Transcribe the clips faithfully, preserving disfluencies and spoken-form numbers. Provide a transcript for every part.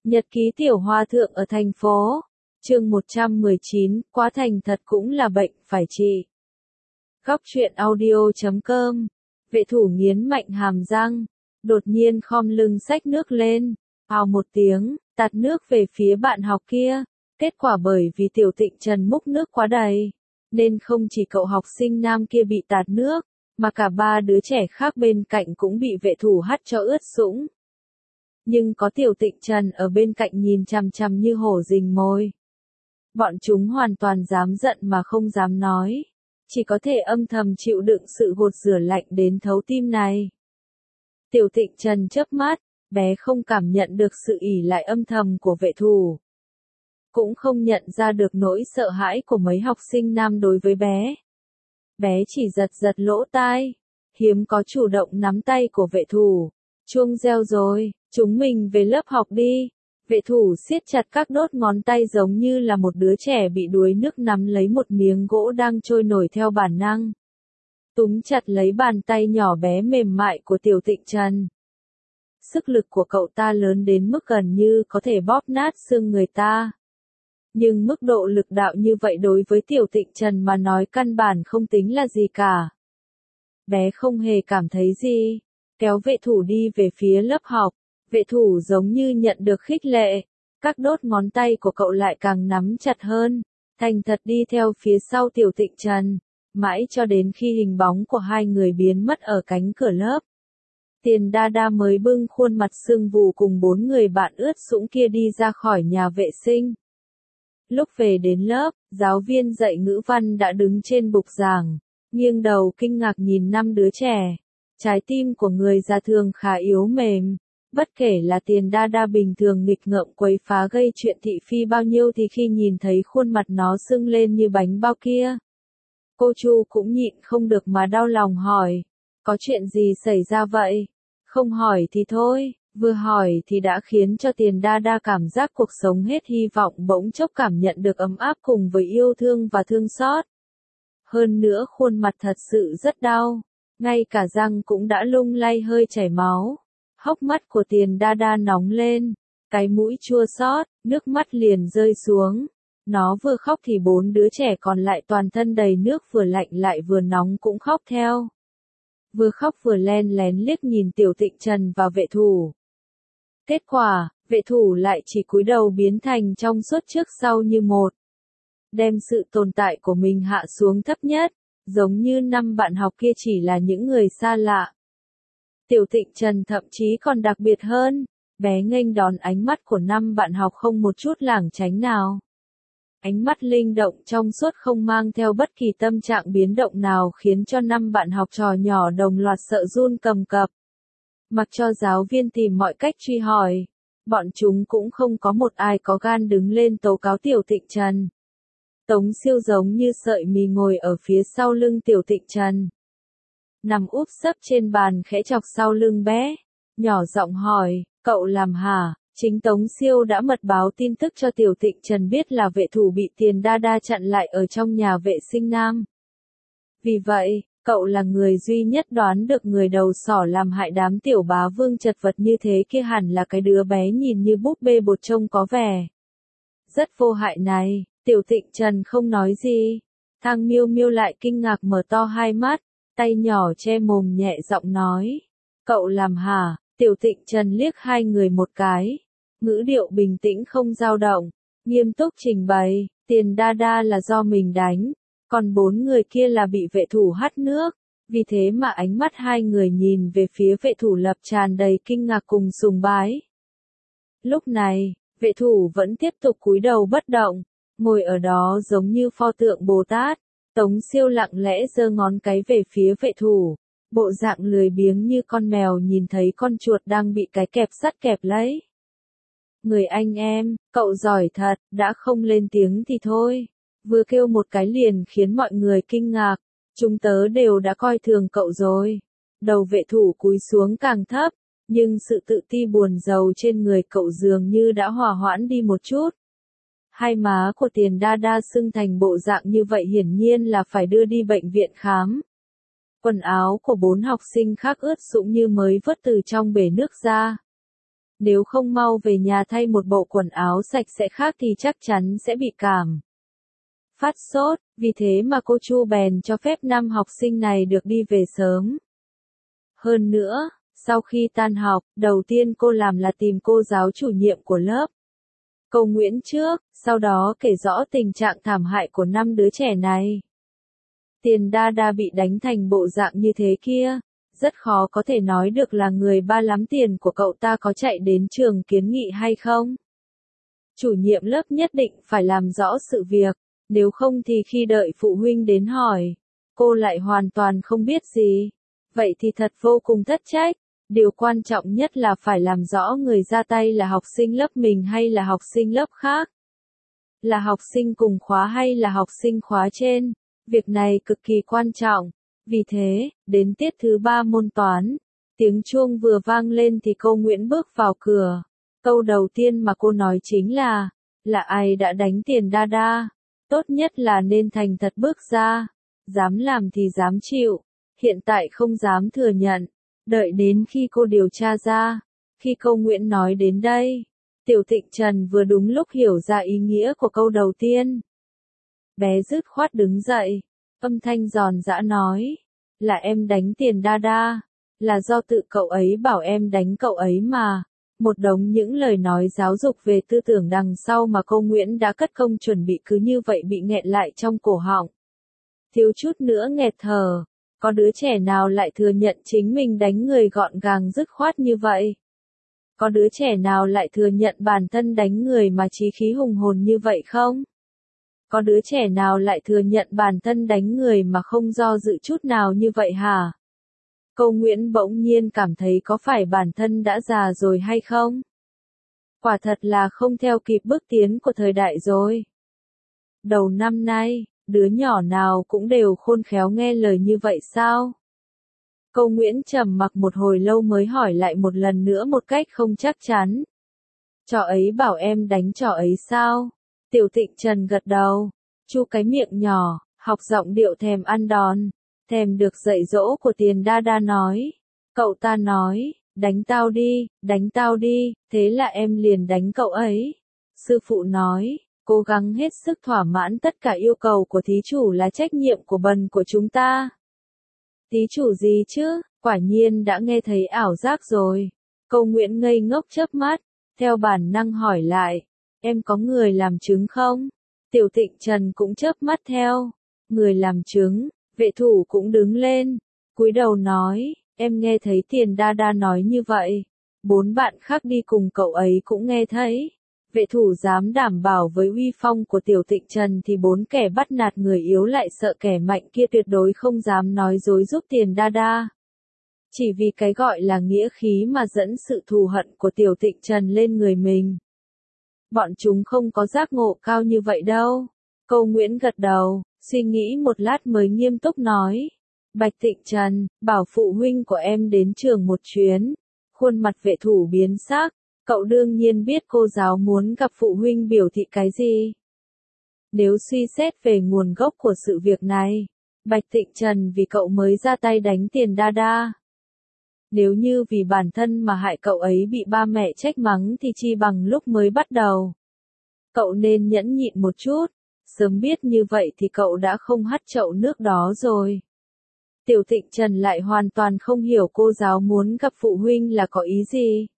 Nhật ký tiểu hòa thượng ở thành phố. Chương một trăm mười chín, quá thành thật cũng là bệnh, phải trị. Góc truyện audio chấm com. Vệ thủ nghiến mạnh hàm răng, đột nhiên khom lưng xách nước lên, ào một tiếng, tạt nước về phía bạn học kia. Kết quả bởi vì Tiểu Tịnh Trần múc nước quá đầy, nên không chỉ cậu học sinh nam kia bị tạt nước, mà cả ba đứa trẻ khác bên cạnh cũng bị vệ thủ hắt cho ướt sũng. Nhưng có Tiểu Tịnh Trần ở bên cạnh nhìn chằm chằm như hổ rình mồi. Bọn chúng hoàn toàn dám giận mà không dám nói, chỉ có thể âm thầm chịu đựng sự gột rửa lạnh đến thấu tim này. Tiểu Tịnh Trần chớp mắt, bé không cảm nhận được sự ỉ lại âm thầm của vệ thủ. Cũng không nhận ra được nỗi sợ hãi của mấy học sinh nam đối với bé. Bé chỉ giật giật lỗ tai, hiếm có chủ động nắm tay của vệ thủ. Chuông reo rồi, chúng mình về lớp học đi. Vệ thủ siết chặt các đốt ngón tay giống như là một đứa trẻ bị đuối nước nắm lấy một miếng gỗ đang trôi nổi theo bản năng. Túm chặt lấy bàn tay nhỏ bé mềm mại của Tiểu Tịnh Trần. Sức lực của cậu ta lớn đến mức gần như có thể bóp nát xương người ta. Nhưng mức độ lực đạo như vậy đối với Tiểu Tịnh Trần mà nói căn bản không tính là gì cả. Bé không hề cảm thấy gì, kéo vệ thủ đi về phía lớp học. Vệ thủ giống như nhận được khích lệ, các đốt ngón tay của cậu lại càng nắm chặt hơn, thành thật đi theo phía sau Tiểu Tịnh Trần, mãi cho đến khi hình bóng của hai người biến mất ở cánh cửa lớp. Tiền Đa Đa mới bưng khuôn mặt sưng vù cùng bốn người bạn ướt sũng kia đi ra khỏi nhà vệ sinh. Lúc về đến lớp, giáo viên dạy ngữ văn đã đứng trên bục giảng, nghiêng đầu kinh ngạc nhìn năm đứa trẻ. Trái tim của người già thường khá yếu mềm. Bất kể là Tiền Đa Đa bình thường nghịch ngợm quấy phá gây chuyện thị phi bao nhiêu thì khi nhìn thấy khuôn mặt nó sưng lên như bánh bao kia, cô Chu cũng nhịn không được mà đau lòng hỏi, có chuyện gì xảy ra vậy? Không hỏi thì thôi, vừa hỏi thì đã khiến cho Tiền Đa Đa cảm giác cuộc sống hết hy vọng, bỗng chốc cảm nhận được ấm áp cùng với yêu thương và thương xót. Hơn nữa khuôn mặt thật sự rất đau, ngay cả răng cũng đã lung lay hơi chảy máu. Hốc mắt của Tiền Đa Đa nóng lên, cái mũi chua xót, nước mắt liền rơi xuống. Nó vừa khóc thì bốn đứa trẻ còn lại toàn thân đầy nước vừa lạnh lại vừa nóng cũng khóc theo. Vừa khóc vừa len lén liếc nhìn Tiểu Tịnh Trần và vệ thủ. Kết quả, vệ thủ lại chỉ cúi đầu biến thành trong suốt trước sau như một. Đem sự tồn tại của mình hạ xuống thấp nhất, giống như năm bạn học kia chỉ là những người xa lạ. Tiểu Tịnh Trần thậm chí còn đặc biệt hơn, bé nghênh đón ánh mắt của năm bạn học không một chút lảng tránh nào. Ánh mắt linh động trong suốt không mang theo bất kỳ tâm trạng biến động nào khiến cho năm bạn học trò nhỏ đồng loạt sợ run cầm cập. Mặc cho giáo viên tìm mọi cách truy hỏi, bọn chúng cũng không có một ai có gan đứng lên tố cáo Tiểu Tịnh Trần. Tống Siêu giống như sợi mì ngồi ở phía sau lưng Tiểu Tịnh Trần. Nằm úp sấp trên bàn khẽ chọc sau lưng bé, nhỏ giọng hỏi, cậu làm hả? Chính Tống Siêu đã mật báo tin tức cho Tiểu Tịnh Trần biết là vệ thủ bị Tiền Đa Đa chặn lại ở trong nhà vệ sinh nam. Vì vậy, cậu là người duy nhất đoán được người đầu sỏ làm hại đám tiểu bá vương chật vật như thế kia hẳn là cái đứa bé nhìn như búp bê bột trông có vẻ rất vô hại này. Tiểu Tịnh Trần không nói gì, Thang Miêu Miêu lại kinh ngạc mở to hai mắt. Tay nhỏ che mồm nhẹ giọng nói, cậu làm hả? Tiểu Tịnh Trần liếc hai người một cái, ngữ điệu bình tĩnh không dao động, nghiêm túc trình bày, Tiền Đa Đa là do mình đánh, còn bốn người kia là bị vệ thủ hắt nước, vì thế mà ánh mắt hai người nhìn về phía vệ thủ lập tràn đầy kinh ngạc cùng sùng bái. Lúc này, vệ thủ vẫn tiếp tục cúi đầu bất động, ngồi ở đó giống như pho tượng Bồ Tát. Tống Siêu lặng lẽ giơ ngón cái về phía vệ thủ, bộ dạng lười biếng như con mèo nhìn thấy con chuột đang bị cái kẹp sắt kẹp lấy. Người anh em, cậu giỏi thật, đã không lên tiếng thì thôi. Vừa kêu một cái liền khiến mọi người kinh ngạc, chúng tớ đều đã coi thường cậu rồi. Đầu vệ thủ cúi xuống càng thấp, nhưng sự tự ti buồn rầu trên người cậu dường như đã hòa hoãn đi một chút. Hai má của Tiền Đa Đa sưng thành bộ dạng như vậy hiển nhiên là phải đưa đi bệnh viện khám. Quần áo của bốn học sinh khác ướt sũng như mới vớt từ trong bể nước ra. Nếu không mau về nhà thay một bộ quần áo sạch sẽ khác thì chắc chắn sẽ bị cảm phát sốt, vì thế mà cô Chu bèn cho phép năm học sinh này được đi về sớm. Hơn nữa, sau khi tan học, đầu tiên cô làm là tìm cô giáo chủ nhiệm của lớp. Câu Nguyễn trước, sau đó kể rõ tình trạng thảm hại của năm đứa trẻ này. Tiền Đa Đa bị đánh thành bộ dạng như thế kia, rất khó có thể nói được là người ba lắm tiền của cậu ta có chạy đến trường kiến nghị hay không. Chủ nhiệm lớp nhất định phải làm rõ sự việc, nếu không thì khi đợi phụ huynh đến hỏi, cô lại hoàn toàn không biết gì. Vậy thì thật vô cùng thất trách. Điều quan trọng nhất là phải làm rõ người ra tay là học sinh lớp mình hay là học sinh lớp khác. Là học sinh cùng khóa hay là học sinh khóa trên. Việc này cực kỳ quan trọng. Vì thế, đến tiết thứ ba môn toán, tiếng chuông vừa vang lên thì cô Nguyễn bước vào cửa. Câu đầu tiên mà cô nói chính là, là ai đã đánh Tiền Đa Đa? Tốt nhất là nên thành thật bước ra. Dám làm thì dám chịu. Hiện tại không dám thừa nhận. Đợi đến khi cô điều tra ra. Khi câu Nguyễn nói đến đây, Tiểu Tịnh Trần vừa đúng lúc hiểu ra ý nghĩa của câu đầu tiên. Bé dứt khoát đứng dậy, âm thanh giòn giã nói, là em đánh Tiền Đa Đa, là do tự cậu ấy bảo em đánh cậu ấy mà. Một đống những lời nói giáo dục về tư tưởng đằng sau mà cô Nguyễn đã cất công chuẩn bị cứ như vậy bị nghẹn lại trong cổ họng. Thiếu chút nữa nghẹt thở. Có đứa trẻ nào lại thừa nhận chính mình đánh người gọn gàng dứt khoát như vậy? Có đứa trẻ nào lại thừa nhận bản thân đánh người mà chí khí hùng hồn như vậy không? Có đứa trẻ nào lại thừa nhận bản thân đánh người mà không do dự chút nào như vậy hả? Câu Nguyễn bỗng nhiên cảm thấy có phải bản thân đã già rồi hay không? Quả thật là không theo kịp bước tiến của thời đại rồi. Đầu năm nay, đứa nhỏ nào cũng đều khôn khéo nghe lời như vậy sao? Câu Nguyễn trầm mặc một hồi lâu mới hỏi lại một lần nữa một cách không chắc chắn. Trò ấy bảo em đánh trò ấy sao? Tiểu Tịnh Trần gật đầu, chu cái miệng nhỏ, học giọng điệu thèm ăn đòn, thèm được dạy dỗ của Tiền Đa Đa nói. Cậu ta nói, đánh tao đi, đánh tao đi, thế là em liền đánh cậu ấy. Sư phụ nói, cố gắng hết sức thỏa mãn tất cả yêu cầu của thí chủ là trách nhiệm của bần của chúng ta. Thí chủ gì chứ, quả nhiên đã nghe thấy ảo giác rồi. Câu Nguyễn ngây ngốc chớp mắt, theo bản năng hỏi lại, em có người làm chứng không? Tiểu Tịnh Trần cũng chớp mắt theo, người làm chứng, vệ thủ cũng đứng lên, cúi đầu nói, em nghe thấy Tiền Đa Đa nói như vậy. Bốn bạn khác đi cùng cậu ấy cũng nghe thấy. Vệ thủ dám đảm bảo với uy phong của Tiểu Tịnh Trần thì bốn kẻ bắt nạt người yếu lại sợ kẻ mạnh kia tuyệt đối không dám nói dối giúp Tiền Đa Đa. Chỉ vì cái gọi là nghĩa khí mà dẫn sự thù hận của Tiểu Tịnh Trần lên người mình. Bọn chúng không có giác ngộ cao như vậy đâu. Câu Nguyễn gật đầu, suy nghĩ một lát mới nghiêm túc nói. Bạch Tịnh Trần, bảo phụ huynh của em đến trường một chuyến. Khuôn mặt vệ thủ biến sắc. Cậu đương nhiên biết cô giáo muốn gặp phụ huynh biểu thị cái gì. Nếu suy xét về nguồn gốc của sự việc này, Bạch Tịnh Trần vì cậu mới ra tay đánh Tiền Đa Đa. Nếu như vì bản thân mà hại cậu ấy bị ba mẹ trách mắng thì chi bằng lúc mới bắt đầu. Cậu nên nhẫn nhịn một chút, sớm biết như vậy thì cậu đã không hắt chậu nước đó rồi. Tiểu Tịnh Trần lại hoàn toàn không hiểu cô giáo muốn gặp phụ huynh là có ý gì.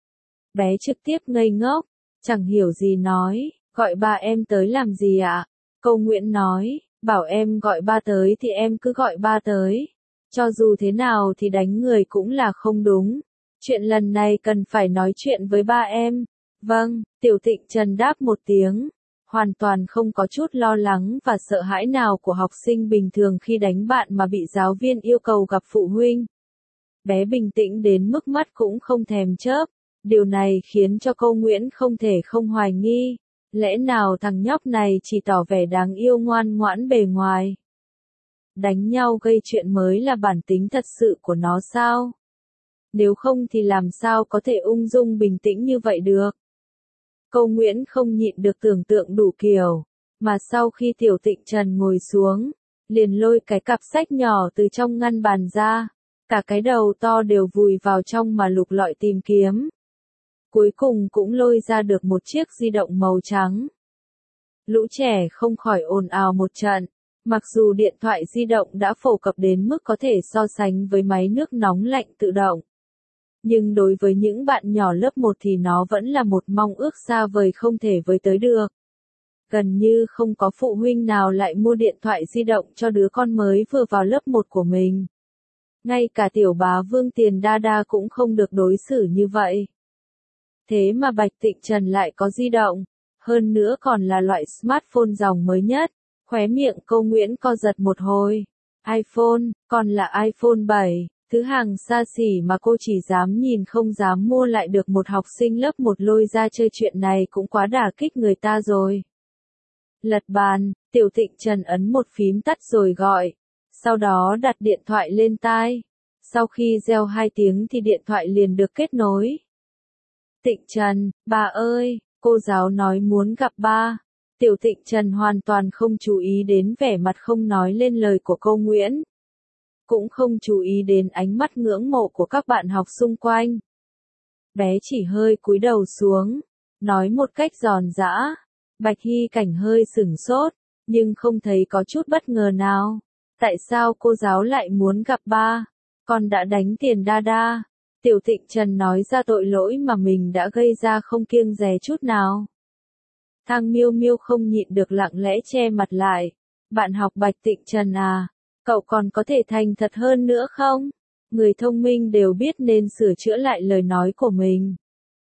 Bé trực tiếp ngây ngốc, chẳng hiểu gì nói, gọi ba em tới làm gì ạ? Câu Nguyễn nói, bảo em gọi ba tới thì em cứ gọi ba tới. Cho dù thế nào thì đánh người cũng là không đúng. Chuyện lần này cần phải nói chuyện với ba em. Vâng, Tiểu Tịnh Trần đáp một tiếng, hoàn toàn không có chút lo lắng và sợ hãi nào của học sinh bình thường khi đánh bạn mà bị giáo viên yêu cầu gặp phụ huynh. Bé bình tĩnh đến mức mắt cũng không thèm chớp. Điều này khiến cho Câu Nguyễn không thể không hoài nghi, lẽ nào thằng nhóc này chỉ tỏ vẻ đáng yêu ngoan ngoãn bề ngoài. Đánh nhau gây chuyện mới là bản tính thật sự của nó sao? Nếu không thì làm sao có thể ung dung bình tĩnh như vậy được? Câu Nguyễn không nhịn được tưởng tượng đủ kiểu, mà sau khi Tiểu Tịnh Trần ngồi xuống, liền lôi cái cặp sách nhỏ từ trong ngăn bàn ra, cả cái đầu to đều vùi vào trong mà lục lọi tìm kiếm. cuối cùng cũng lôi ra được một chiếc di động màu trắng. Lũ trẻ không khỏi ồn ào một trận, mặc dù điện thoại di động đã phổ cập đến mức có thể so sánh với máy nước nóng lạnh tự động. Nhưng đối với những bạn nhỏ lớp một thì nó vẫn là một mong ước xa vời không thể với tới được. Gần như không có phụ huynh nào lại mua điện thoại di động cho đứa con mới vừa vào lớp một của mình. Ngay cả tiểu bá vương Tiền Đa Đa cũng không được đối xử như vậy. Thế mà Bạch Tịnh Trần lại có di động, hơn nữa còn là loại smartphone dòng mới nhất. Khóe miệng cô Nguyễn co giật một hồi. iPhone, còn là iPhone bảy, thứ hàng xa xỉ mà cô chỉ dám nhìn không dám mua lại được một học sinh lớp một lôi ra chơi chuyện này cũng quá đả kích người ta rồi. Lật bàn, Tiểu Tịnh Trần ấn một phím tắt rồi gọi, sau đó đặt điện thoại lên tai. Sau khi reo hai tiếng thì điện thoại liền được kết nối. Tịnh Trần, bà ơi, cô giáo nói muốn gặp ba. Tiểu Tịnh Trần hoàn toàn không chú ý đến vẻ mặt không nói lên lời của cô Nguyễn. Cũng không chú ý đến ánh mắt ngưỡng mộ của các bạn học xung quanh. Bé chỉ hơi cúi đầu xuống, nói một cách giòn giã. Bạch Hy Cảnh hơi sửng sốt, nhưng không thấy có chút bất ngờ nào. Tại sao cô giáo lại muốn gặp ba? Con đã đánh Tiền Đa Đa. Tiểu Tịnh Trần nói ra tội lỗi mà mình đã gây ra không kiêng dè chút nào. Thang Miêu Miêu không nhịn được lặng lẽ che mặt lại. Bạn học Bạch Tịnh Trần à, cậu còn có thể thành thật hơn nữa không? Người thông minh đều biết nên sửa chữa lại lời nói của mình.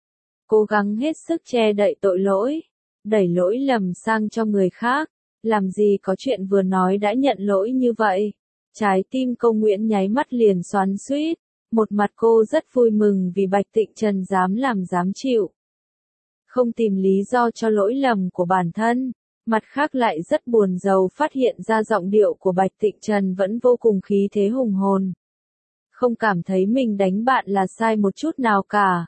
Cố gắng hết sức che đậy tội lỗi, đẩy lỗi lầm sang cho người khác. Làm gì có chuyện vừa nói đã nhận lỗi như vậy. Trái tim cô Nguyễn nháy mắt liền xoắn xuýt. Một mặt cô rất vui mừng vì Bạch Tịnh Trần dám làm dám chịu. Không tìm lý do cho lỗi lầm của bản thân. Mặt khác lại rất buồn rầu phát hiện ra giọng điệu của Bạch Tịnh Trần vẫn vô cùng khí thế hùng hồn. Không cảm thấy mình đánh bạn là sai một chút nào cả.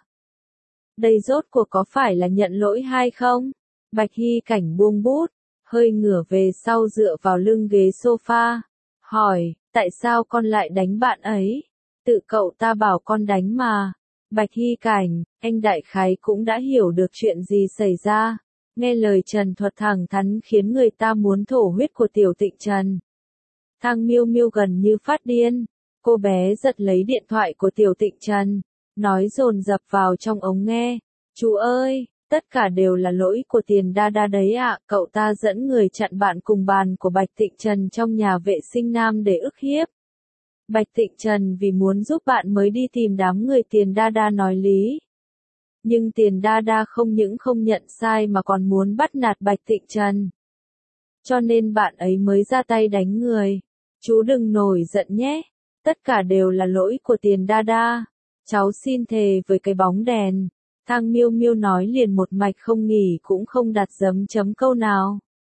Đây rốt cuộc có phải là nhận lỗi hay không? Bạch Hy Cảnh buông bút, hơi ngửa về sau dựa vào lưng ghế sofa. Hỏi, tại sao con lại đánh bạn ấy? Tự cậu ta bảo con đánh mà. Bạch Hy Cảnh, anh đại khái cũng đã hiểu được chuyện gì xảy ra. Nghe lời Trần thuật thẳng thắn khiến người ta muốn thổ huyết của Tiểu Tịnh Trần. Thang Miêu Miêu gần như phát điên. Cô bé giật lấy điện thoại của Tiểu Tịnh Trần, nói dồn dập vào trong ống nghe. Chú ơi, tất cả đều là lỗi của Tiền Đa Đa đấy ạ. Cậu ta dẫn người chặn bạn cùng bàn của Bạch Tịnh Trần trong nhà vệ sinh nam để ức hiếp. Bạch Tịnh Trần vì muốn giúp bạn mới đi tìm đám người Tiền Đa Đa nói lý. Nhưng Tiền Đa Đa không những không nhận sai mà còn muốn bắt nạt Bạch Tịnh Trần. Cho nên bạn ấy mới ra tay đánh người. Chú đừng nổi giận nhé. Tất cả đều là lỗi của Tiền Đa Đa. Cháu xin thề với cái bóng đèn. Thang Miêu Miêu nói liền một mạch không nghỉ cũng không đặt dấm chấm câu nào.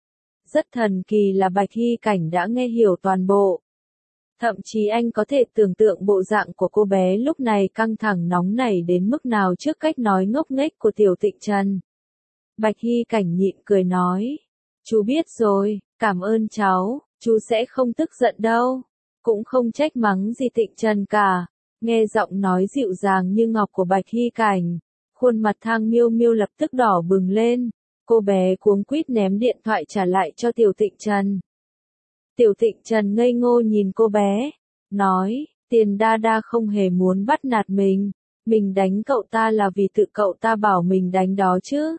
Rất thần kỳ là Bạch Hy Cảnh đã nghe hiểu toàn bộ. Thậm chí anh có thể tưởng tượng bộ dạng của cô bé lúc này căng thẳng nóng nảy đến mức nào trước cách nói ngốc nghếch của Tiểu Tịnh Trần. Bạch Hy Cảnh nhịn cười nói. Chú biết rồi, cảm ơn cháu, chú sẽ không tức giận đâu. Cũng không trách mắng gì Tịnh Trần cả. Nghe giọng nói dịu dàng như ngọc của Bạch Hy Cảnh, khuôn mặt Thang Miêu Miêu lập tức đỏ bừng lên. Cô bé cuống quýt ném điện thoại trả lại cho Tiểu Tịnh Trần. Tiểu Tịnh Trần ngây ngô nhìn cô bé, nói, Tiền Đa Đa không hề muốn bắt nạt mình, mình đánh cậu ta là vì tự cậu ta bảo mình đánh đó chứ.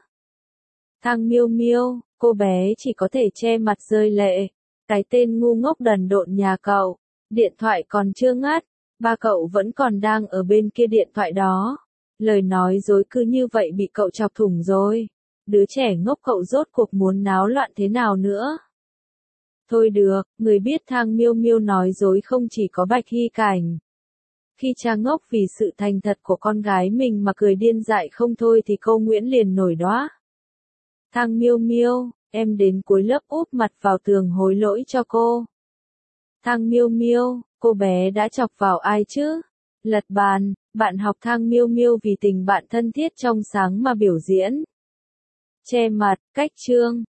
Thang Miêu Miêu, cô bé chỉ có thể che mặt rơi lệ, cái tên ngu ngốc đần độn nhà cậu, điện thoại còn chưa ngắt, ba cậu vẫn còn đang ở bên kia điện thoại đó. Lời nói dối cứ như vậy bị cậu chọc thủng rồi, đứa trẻ ngốc cậu rốt cuộc muốn náo loạn thế nào nữa. Thôi được, người biết Thang Miêu Miêu nói dối không chỉ có Bạch Hy Cảnh. Khi cha ngốc vì sự thành thật của con gái mình mà cười điên dại không thôi thì cô Nguyễn liền nổi đoá. Thang Miêu Miêu, em đến cuối lớp úp mặt vào tường hối lỗi cho cô. Thang Miêu Miêu, cô bé đã chọc vào ai chứ? Lật bàn, bạn học Thang Miêu Miêu vì tình bạn thân thiết trong sáng mà biểu diễn. Che mặt, cách chương.